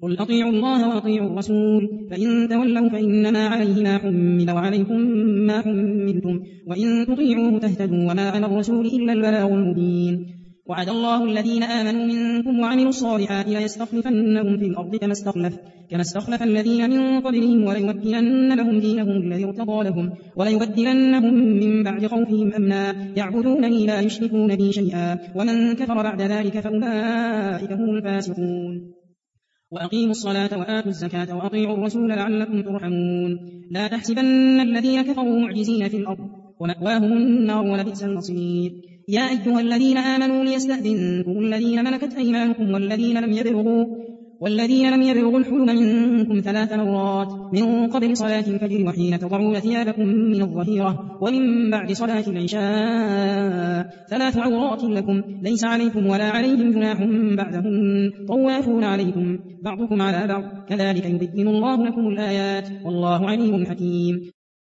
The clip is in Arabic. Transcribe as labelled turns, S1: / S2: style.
S1: قل أطيعوا الله وأطيعوا الرسول فإن تولوا فإنما عليه ما حمل وعليكم ما حملتم وإن تطيعوه تهتدوا وما على الرسول إلا البلاغ المبين. وعد الله الذين آمنوا منكم وعملوا الصالحات ليستخلفنهم في الأرض كما استخلف الذين من قبلهم وليمكنن لهم دينهم الذي ارتضى لهم وليبدلنهم من بعد خوفهم أمنا يعبدونني لا يشركون بي شيئا ومن كفر بعد ذلك فأولئك هم الفاسقون. وأقيموا الصلاة وآتوا الزكاة وأطيعوا الرسول لعلكم ترحمون. لا تحسبن الذين كفروا معجزين في الأرض ومأواهم النار ولبئس المصير. يا أيها الذين آمنوا ليستأذنكم الذين ملكت أيمانكم والذين لم يبلغوا الحلم منكم 3 مرات من قبل صلاة الفجر وحين تضعون ثيابكم من الظهيرة ومن بعد صلاة العشاء 3 عورات لكم ليس عليكم ولا عليهم جناح بعدهم طوافون عليكم بعضكم على بعض كذلك يبين الله لكم الآيات والله عليم حكيم.